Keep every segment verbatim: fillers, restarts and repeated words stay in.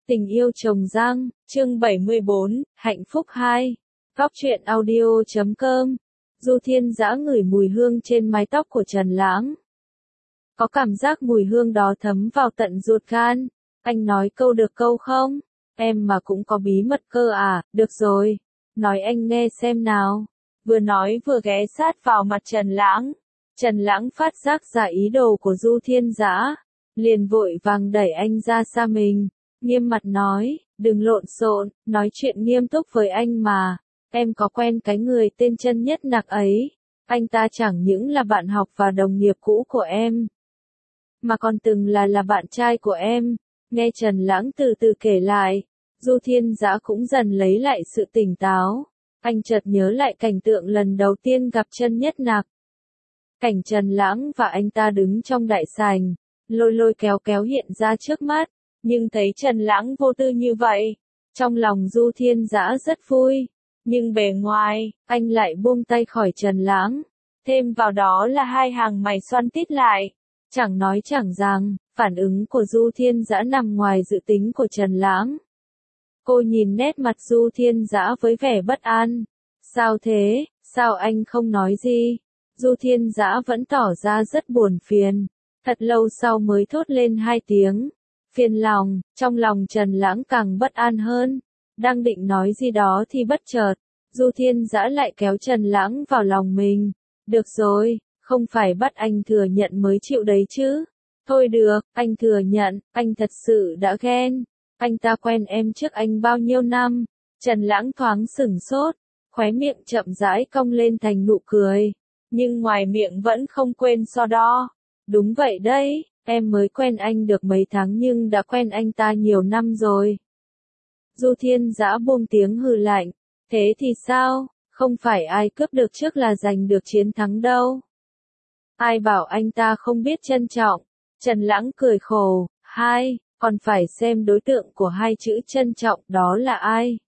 Tình yêu trồng răng, chương bảy mươi bốn, hạnh phúc hai. Góc truyện audio chấm com. Du Thiên Dã ngửi mùi hương trên mái tóc của Trần Lãng. Có cảm giác mùi hương đó thấm vào tận ruột gan. Anh nói câu được câu không? Em mà cũng có bí mật cơ à? Được rồi. Nói anh nghe xem nào. Vừa nói vừa ghé sát vào mặt Trần Lãng. Trần Lãng phát giác ra ý đồ của Du Thiên Dã, liền vội vàng đẩy anh ra xa mình. Nghiêm mặt nói, đừng lộn xộn, nói chuyện nghiêm túc với anh mà. Em có quen cái người tên Chân Nhất Nặc ấy. Anh ta chẳng những là bạn học và đồng nghiệp cũ của em, mà còn từng là là bạn trai của em. Nghe Trần Lãng từ từ kể lại, Du Thiên Dã cũng dần lấy lại sự tỉnh táo. Anh chợt nhớ lại cảnh tượng lần đầu tiên gặp Chân Nhất Nặc. Cảnh Trần Lãng và anh ta đứng trong đại sảnh, lôi lôi kéo kéo hiện ra trước mắt. Nhưng thấy Trần Lãng vô tư như vậy, trong lòng Du Thiên Dã rất vui. Nhưng bề ngoài, anh lại buông tay khỏi Trần Lãng. Thêm vào đó là hai hàng mày xoăn tít lại. Chẳng nói chẳng rằng, phản ứng của Du Thiên Dã nằm ngoài dự tính của Trần Lãng. Cô nhìn nét mặt Du Thiên Dã với vẻ bất an. Sao thế, sao anh không nói gì? Du Thiên Dã vẫn tỏ ra rất buồn phiền. Thật lâu sau mới thốt lên hai tiếng. Phiền lòng, trong lòng Trần Lãng càng bất an hơn. Đang định nói gì đó thì bất chợt, Du Thiên Dã lại kéo Trần Lãng vào lòng mình. Được rồi, không phải bắt anh thừa nhận mới chịu đấy chứ. Thôi được, anh thừa nhận, anh thật sự đã ghen. Anh ta quen em trước anh bao nhiêu năm. Trần Lãng thoáng sửng sốt, khóe miệng chậm rãi cong lên thành nụ cười. Nhưng ngoài miệng vẫn không quên so đo. Đúng vậy đấy. Em mới quen anh được mấy tháng nhưng đã quen anh ta nhiều năm rồi. Du Thiên Dã buông tiếng hừ lạnh. Thế thì sao? Không phải ai cướp được trước là giành được chiến thắng đâu. Ai bảo anh ta không biết trân trọng? Trần Lãng cười khổ. Hai, còn phải xem đối tượng của hai chữ trân trọng đó là ai.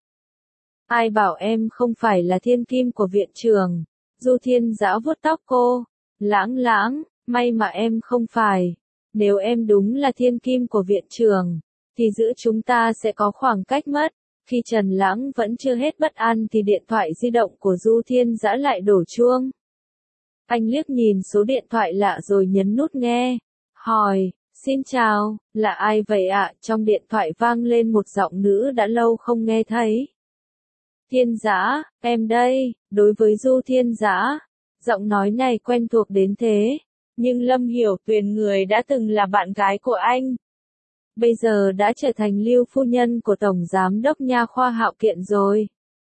Ai bảo em không phải là thiên kim của viện trường? Du Thiên Dã vuốt tóc cô. Lãng Lãng, may mà em không phải. Nếu em đúng là thiên kim của viện trường, thì giữa chúng ta sẽ có khoảng cách mất. Khi Trần Lãng vẫn chưa hết bất an thì điện thoại di động của Du Thiên Dã lại đổ chuông. Anh liếc nhìn số điện thoại lạ rồi nhấn nút nghe. Hỏi, xin chào, là ai vậy ạ? Trong điện thoại vang lên một giọng nữ đã lâu không nghe thấy. Thiên Dã, em đây. Đối với Du Thiên Dã, giọng nói này quen thuộc đến thế. Nhưng Lâm Hiểu Tuyền, người đã từng là bạn gái của anh, bây giờ đã trở thành Lưu phu nhân của Tổng Giám đốc Nha khoa Hạo Kiện rồi.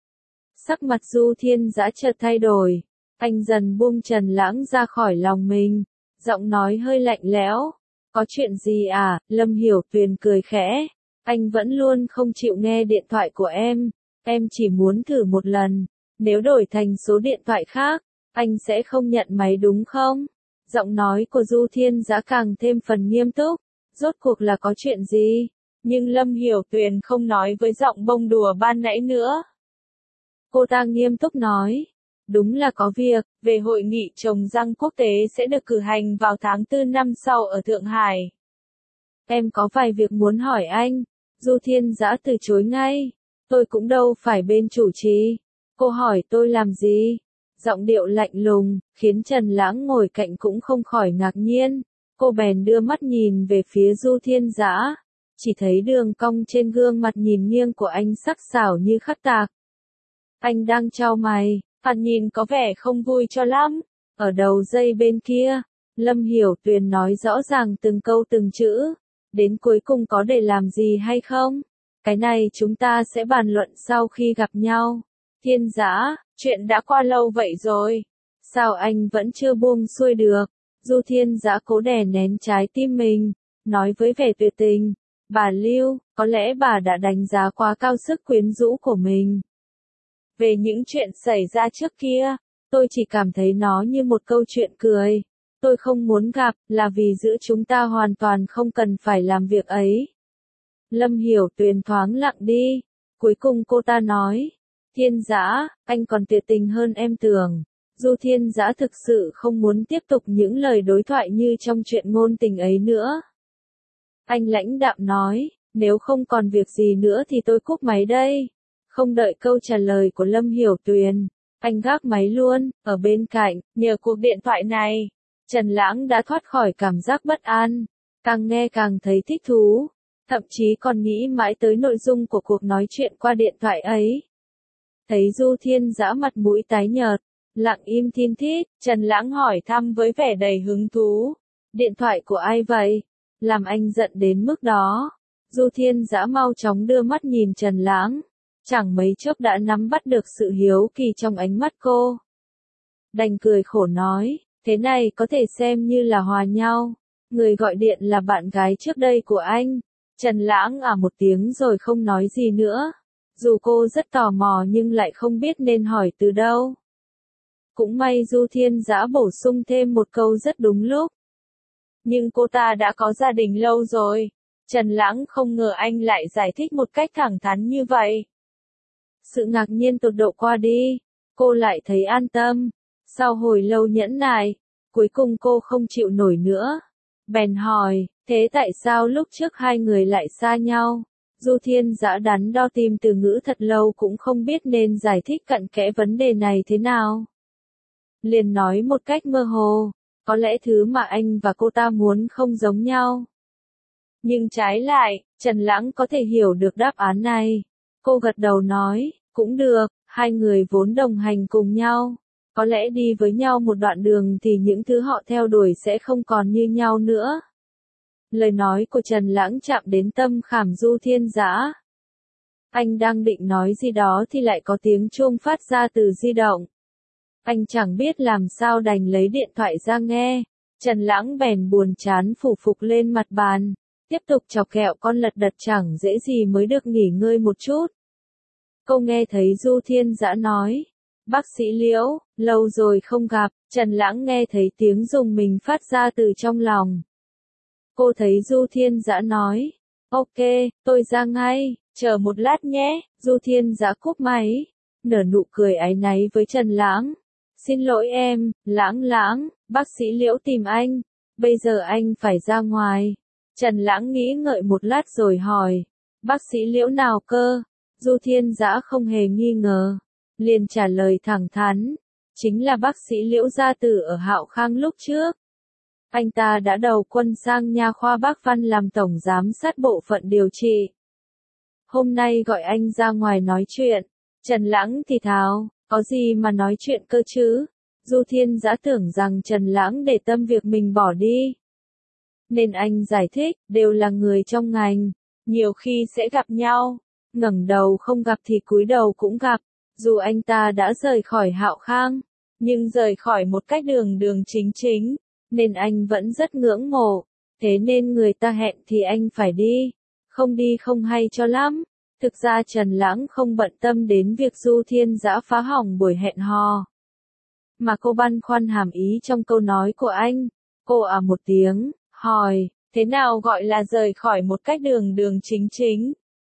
Sắc mặt Du Thiên Dã chợt thay đổi. Anh dần buông Trần Lãng ra khỏi lòng mình. Giọng nói hơi lạnh lẽo. Có chuyện gì à? Lâm Hiểu Tuyền cười khẽ. Anh vẫn luôn không chịu nghe điện thoại của em. Em chỉ muốn thử một lần. Nếu đổi thành số điện thoại khác, anh sẽ không nhận máy đúng không? Giọng nói của Du Thiên Dã càng thêm phần nghiêm túc. Rốt cuộc là có chuyện gì? Nhưng Lâm Hiểu Tuyền không nói với giọng bông đùa ban nãy nữa. Cô ta nghiêm túc nói. Đúng là có việc, về hội nghị trồng răng quốc tế sẽ được cử hành vào tháng tư năm sau ở Thượng Hải. Em có vài việc muốn hỏi anh. Du Thiên Dã từ chối ngay. Tôi cũng đâu phải bên chủ trì. Cô hỏi tôi làm gì? Giọng điệu lạnh lùng, khiến Trần Lãng ngồi cạnh cũng không khỏi ngạc nhiên. Cô bèn đưa mắt nhìn về phía Du Thiên Dã. Chỉ thấy đường cong trên gương mặt nhìn nghiêng của anh sắc sảo như khắc tạc. Anh đang chau mày, thoạt nhìn có vẻ không vui cho lắm. Ở đầu dây bên kia, Lâm Hiểu Tuyền nói rõ ràng từng câu từng chữ. Đến cuối cùng có để làm gì hay không? Cái này chúng ta sẽ bàn luận sau khi gặp nhau. Thiên Dã, chuyện đã qua lâu vậy rồi. Sao anh vẫn chưa buông xuôi được? Du Thiên Dã cố đè nén trái tim mình, nói với vẻ tuyệt tình. Bà Lưu, có lẽ bà đã đánh giá quá cao sức quyến rũ của mình. Về những chuyện xảy ra trước kia, tôi chỉ cảm thấy nó như một câu chuyện cười. Tôi không muốn gặp, là vì giữa chúng ta hoàn toàn không cần phải làm việc ấy. Lâm Hiểu Tuyền thoáng lặng đi. Cuối cùng cô ta nói. Thiên Dã, anh còn tuyệt tình hơn em tưởng. Du Thiên Dã thực sự không muốn tiếp tục những lời đối thoại như trong chuyện ngôn tình ấy nữa. Anh lãnh đạm nói, nếu không còn việc gì nữa thì tôi cúp máy đây. Không đợi câu trả lời của Lâm Hiểu Tuyền, anh gác máy luôn. Ở bên cạnh, nhờ cuộc điện thoại này, Trần Lãng đã thoát khỏi cảm giác bất an, càng nghe càng thấy thích thú, thậm chí còn nghĩ mãi tới nội dung của cuộc nói chuyện qua điện thoại ấy. Thấy Du Thiên Dã mặt mũi tái nhợt, lặng im thiên thít, Trần Lãng hỏi thăm với vẻ đầy hứng thú. Điện thoại của ai vậy? Làm anh giận đến mức đó. Du Thiên Dã mau chóng đưa mắt nhìn Trần Lãng, chẳng mấy chốc đã nắm bắt được sự hiếu kỳ trong ánh mắt cô. Đành cười khổ nói, thế này có thể xem như là hòa nhau. Người gọi điện là bạn gái trước đây của anh. Trần Lãng à một tiếng rồi không nói gì nữa. Dù cô rất tò mò nhưng lại không biết nên hỏi từ đâu. Cũng may Du Thiên Dã bổ sung thêm một câu rất đúng lúc. Nhưng cô ta đã có gia đình lâu rồi. Trần Lãng không ngờ anh lại giải thích một cách thẳng thắn như vậy. Sự ngạc nhiên tột độ qua đi, cô lại thấy an tâm. Sau hồi lâu nhẫn nại, cuối cùng cô không chịu nổi nữa. Bèn hỏi, thế tại sao lúc trước hai người lại xa nhau? Du Thiên Dã đắn đo tìm từ ngữ thật lâu cũng không biết nên giải thích cặn kẽ vấn đề này thế nào. Liền nói một cách mơ hồ, có lẽ thứ mà anh và cô ta muốn không giống nhau. Nhưng trái lại, Trần Lãng có thể hiểu được đáp án này. Cô gật đầu nói, cũng được, hai người vốn đồng hành cùng nhau. Có lẽ đi với nhau một đoạn đường thì những thứ họ theo đuổi sẽ không còn như nhau nữa. Lời nói của Trần Lãng chạm đến tâm khảm Du Thiên Dã. Anh đang định nói gì đó thì lại có tiếng chuông phát ra từ di động. Anh chẳng biết làm sao đành lấy điện thoại ra nghe. Trần Lãng bèn buồn chán phủ phục lên mặt bàn, tiếp tục chọc ghẹo con lật đật chẳng dễ gì mới được nghỉ ngơi một chút. Cô nghe thấy Du Thiên Dã nói, bác sĩ Liễu, lâu rồi không gặp. Trần Lãng nghe thấy tiếng rùng mình phát ra từ trong lòng. Cô thấy Du Thiên Dã nói, ok, tôi ra ngay, chờ một lát nhé. Du Thiên Dã cúp máy, nở nụ cười áy náy với Trần Lãng. Xin lỗi em, Lãng Lãng, bác sĩ Liễu tìm anh, bây giờ anh phải ra ngoài. Trần Lãng nghĩ ngợi một lát rồi hỏi, bác sĩ Liễu nào cơ? Du Thiên Dã không hề nghi ngờ, liền trả lời thẳng thắn, chính là bác sĩ Liễu gia tử ở Hạo Khang lúc trước. Anh ta đã đầu quân sang nha khoa Bác Văn làm tổng giám sát bộ phận điều trị. Hôm nay gọi anh ra ngoài nói chuyện. Trần Lãng thì thào, có gì mà nói chuyện cơ chứ? Du Thiên Dã tưởng rằng Trần Lãng để tâm việc mình bỏ đi. Nên anh giải thích, đều là người trong ngành, nhiều khi sẽ gặp nhau, ngẩng đầu không gặp thì cúi đầu cũng gặp. Dù anh ta đã rời khỏi Hạo Khang, nhưng rời khỏi một cách đường đường chính chính, nên anh vẫn rất ngưỡng mộ. Thế nên người ta hẹn thì anh phải đi, không đi không hay cho lắm. Thực ra Trần Lãng không bận tâm đến việc Du Thiên Dã phá hỏng buổi hẹn hò, mà cô băn khoăn hàm ý trong câu nói của anh. Cô à một tiếng, hỏi, thế nào gọi là rời khỏi một cách đường đường chính chính?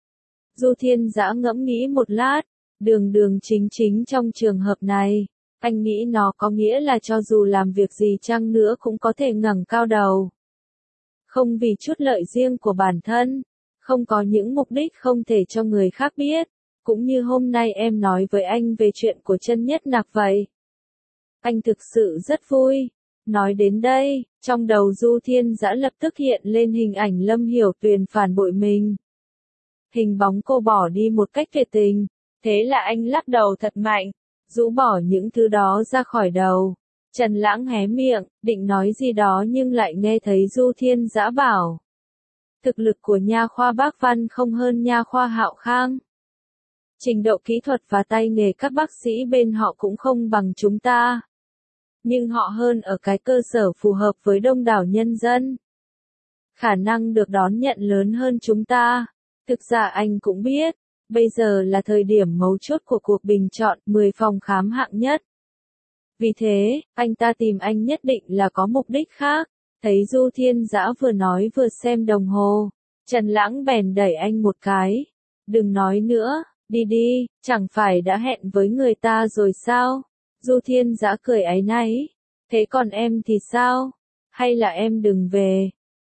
Du Thiên Dã ngẫm nghĩ một lát, đường đường chính chính trong trường hợp này, anh nghĩ nó có nghĩa là cho dù làm việc gì chăng nữa cũng có thể ngẩng cao đầu. Không vì chút lợi riêng của bản thân, không có những mục đích không thể cho người khác biết, cũng như hôm nay em nói với anh về chuyện của Chân Nhất Nặc vậy. Anh thực sự rất vui. Nói đến đây, trong đầu Du Thiên Dã lập tức hiện lên hình ảnh Lâm Hiểu Tuyền phản bội mình. Hình bóng cô bỏ đi một cách tuyệt tình, thế là anh lắc đầu thật mạnh, rũ bỏ những thứ đó ra khỏi đầu. Trần Lãng hé miệng, định nói gì đó nhưng lại nghe thấy Du Thiên Dã bảo. Thực lực của nha khoa Bác Văn không hơn nha khoa Hạo Khang. Trình độ kỹ thuật và tay nghề các bác sĩ bên họ cũng không bằng chúng ta. Nhưng họ hơn ở cái cơ sở phù hợp với đông đảo nhân dân. Khả năng được đón nhận lớn hơn chúng ta. Thực ra anh cũng biết, bây giờ là thời điểm mấu chốt của cuộc bình chọn mười phòng khám hạng nhất. Vì thế, anh ta tìm anh nhất định là có mục đích khác. Thấy Du Thiên Dã vừa nói vừa xem đồng hồ, Trần Lãng bèn đẩy anh một cái. Đừng nói nữa, đi đi, chẳng phải đã hẹn với người ta rồi sao? Du Thiên Dã cười áy náy. Thế còn em thì sao? Hay là em đừng về?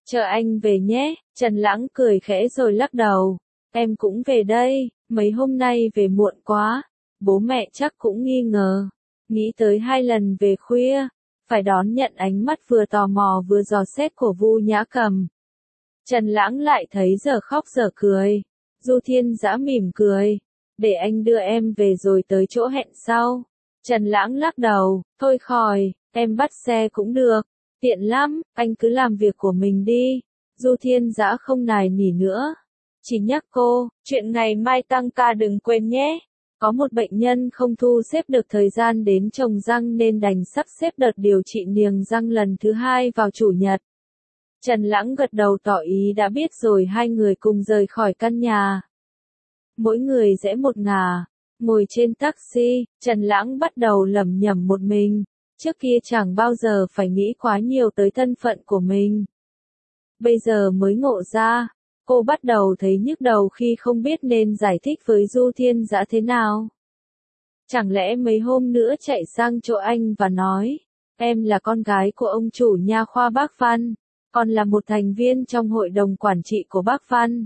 Chờ anh về nhé, Trần Lãng cười khẽ rồi lắc đầu. Em cũng về đây, mấy hôm nay về muộn quá, bố mẹ chắc cũng nghi ngờ. Nghĩ tới hai lần về khuya, phải đón nhận ánh mắt vừa tò mò vừa dò xét của Vu Nhã Cầm. Trần Lãng lại thấy giờ khóc giờ cười. Du Thiên Dã mỉm cười. Để anh đưa em về rồi tới chỗ hẹn sau. Trần Lãng lắc đầu, thôi khỏi, em bắt xe cũng được. Tiện lắm, anh cứ làm việc của mình đi. Du Thiên Dã không nài nỉ nữa. Chỉ nhắc cô, chuyện ngày mai tăng ca đừng quên nhé. Có một bệnh nhân không thu xếp được thời gian đến trồng răng nên đành sắp xếp đợt điều trị niềng răng lần thứ hai vào chủ nhật. Trần Lãng gật đầu tỏ ý đã biết rồi hai người cùng rời khỏi căn nhà. Mỗi người rẽ một ngả, ngồi trên taxi, Trần Lãng bắt đầu lẩm nhẩm một mình. Trước kia chẳng bao giờ phải nghĩ quá nhiều tới thân phận của mình. Bây giờ mới ngộ ra, cô bắt đầu thấy nhức đầu khi không biết nên giải thích với Du Thiên Dã thế nào. Chẳng lẽ mấy hôm nữa chạy sang chỗ anh và nói, em là con gái của ông chủ nha khoa Bác Văn, còn là một thành viên trong hội đồng quản trị của Bác Văn.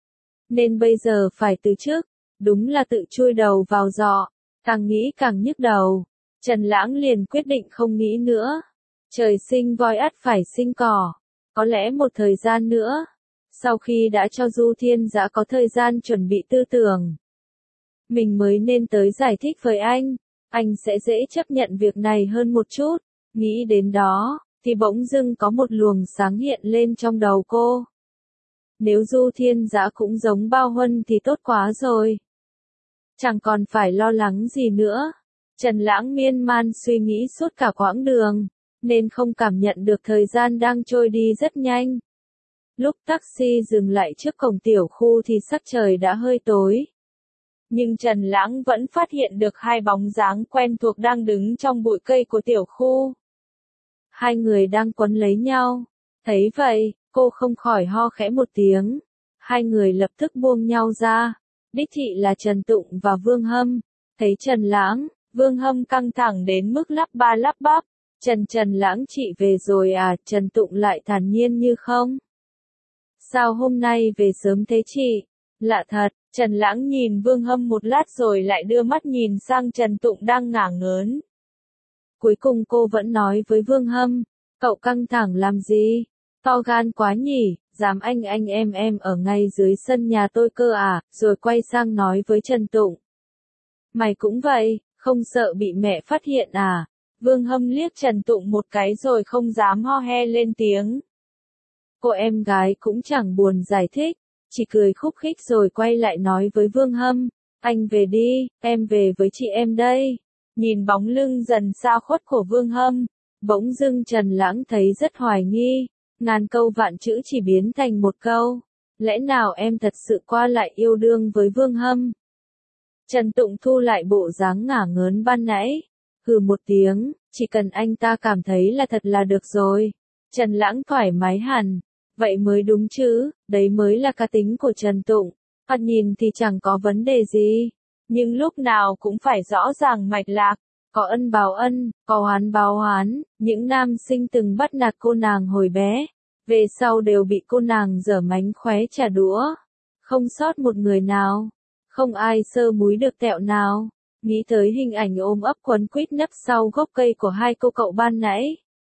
Nên bây giờ phải từ chức, đúng là tự chui đầu vào giọ, càng nghĩ càng nhức đầu. Trần Lãng liền quyết định không nghĩ nữa. Trời sinh voi ắt phải sinh cỏ. Có lẽ một thời gian nữa, sau khi đã cho Du Thiên Dã có thời gian chuẩn bị tư tưởng, mình mới nên tới giải thích với anh. Anh sẽ dễ chấp nhận việc này hơn một chút. Nghĩ đến đó, thì bỗng dưng có một luồng sáng hiện lên trong đầu cô. Nếu Du Thiên Dã cũng giống Bao Huân thì tốt quá rồi. Chẳng còn phải lo lắng gì nữa. Trần Lãng miên man suy nghĩ suốt cả quãng đường, nên không cảm nhận được thời gian đang trôi đi rất nhanh. Lúc taxi dừng lại trước cổng tiểu khu thì sắc trời đã hơi tối. Nhưng Trần Lãng vẫn phát hiện được hai bóng dáng quen thuộc đang đứng trong bụi cây của tiểu khu. Hai người đang quấn lấy nhau. Thấy vậy, cô không khỏi ho khẽ một tiếng. Hai người lập tức buông nhau ra. Đích thị là Trần Tụng và Vương Hâm. Thấy Trần Lãng, Vương Hâm căng thẳng đến mức lắp ba lắp bắp. Trần Trần Lãng chị về rồi à? Trần Tụng lại thản nhiên như không. Sao hôm nay về sớm thế chị? Lạ thật. Trần Lãng nhìn Vương Hâm một lát rồi lại đưa mắt nhìn sang Trần Tụng đang ngả ngớn. Cuối cùng cô vẫn nói với Vương Hâm, cậu căng thẳng làm gì? To gan quá nhỉ, dám anh anh em em ở ngay dưới sân nhà tôi cơ à? Rồi quay sang nói với Trần Tụng. Mày cũng vậy, không sợ bị mẹ phát hiện à? Vương Hâm liếc Trần Tụng một cái rồi không dám ho he lên tiếng. Cô em gái cũng chẳng buồn giải thích, chỉ cười khúc khích rồi quay lại nói với Vương Hâm, anh về đi, em về với chị em đây. Nhìn bóng lưng dần xa khuất của Vương Hâm, bỗng dưng Trần Lãng thấy rất hoài nghi, ngàn câu vạn chữ chỉ biến thành một câu. Lẽ nào em thật sự qua lại yêu đương với Vương Hâm? Trần Tụng thu lại bộ dáng ngả ngớn ban nãy, hừ một tiếng, chỉ cần anh ta cảm thấy là thật là được rồi. Trần Lãng thoải mái hẳn, vậy mới đúng chứ, đấy mới là cá tính của Trần Tụng. Thoạt nhìn thì chẳng có vấn đề gì, nhưng lúc nào cũng phải rõ ràng mạch lạc, có ân báo ân, có oán báo oán. Những nam sinh từng bắt nạt cô nàng hồi bé, về sau đều bị cô nàng giở mánh khóe trả đũa, không sót một người nào, không ai sơ múi được tẹo nào. Nghĩ tới hình ảnh ôm ấp quấn quýt nấp sau gốc cây của hai cô cậu ban nãy,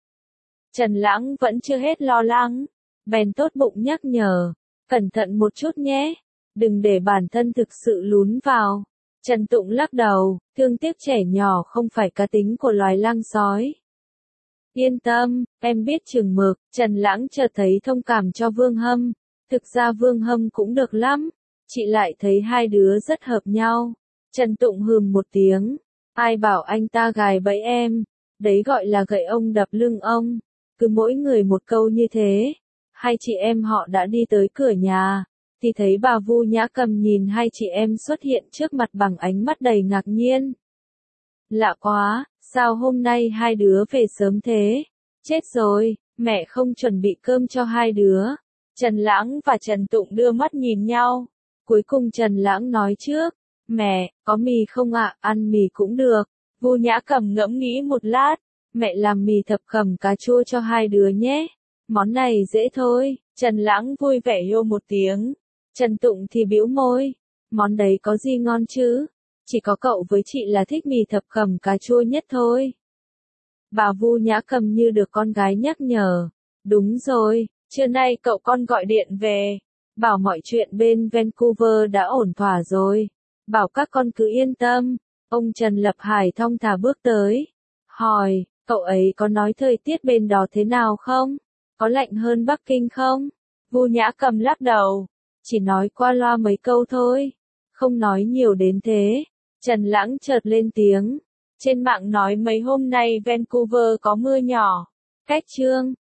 Trần Lãng vẫn chưa hết lo lắng, bèn tốt bụng nhắc nhở, cẩn thận một chút nhé, đừng để bản thân thực sự lún vào. Trần Tụng lắc đầu, thương tiếc trẻ nhỏ không phải cá tính của loài lang sói. Yên tâm, em biết chừng mực. Trần Lãng chợt thấy thông cảm cho Vương Hâm. Thực ra Vương Hâm cũng được lắm, chị lại thấy hai đứa rất hợp nhau. Trần Tụng hừm một tiếng, ai bảo anh ta gài bẫy em, đấy gọi là gậy ông đập lưng ông. Cứ mỗi người một câu như thế, hai chị em họ đã đi tới cửa nhà, thì thấy bà Vu Nhã Cầm nhìn hai chị em xuất hiện trước mặt bằng ánh mắt đầy ngạc nhiên. Lạ quá, sao hôm nay hai đứa về sớm thế? Chết rồi, mẹ không chuẩn bị cơm cho hai đứa. Trần Lãng và Trần Tụng đưa mắt nhìn nhau. Cuối cùng Trần Lãng nói trước, mẹ, có mì không ạ? Ăn mì cũng được. Vu Nhã Cầm ngẫm nghĩ một lát, mẹ làm mì thập cẩm cà chua cho hai đứa nhé. Món này dễ thôi, Trần Lãng vui vẻ hô một tiếng. Trần Tụng thì bĩu môi. Món đấy có gì ngon chứ? Chỉ có cậu với chị là thích mì thập cẩm cà chua nhất thôi. Bà Vu Nhã Cầm như được con gái nhắc nhở. Đúng rồi, trưa nay cậu con gọi điện về. Bảo mọi chuyện bên Vancouver đã ổn thỏa rồi. Bảo các con cứ yên tâm. Ông Trần Lập Hải thong thả bước tới. Hỏi, cậu ấy có nói thời tiết bên đó thế nào không? Có lạnh hơn Bắc Kinh không? Vu Nhã Cầm lắc đầu. Chỉ nói qua loa mấy câu thôi. Không nói nhiều đến thế. Trần Lãng chợt lên tiếng. Trên mạng nói mấy hôm nay Vancouver có mưa nhỏ. Cách chương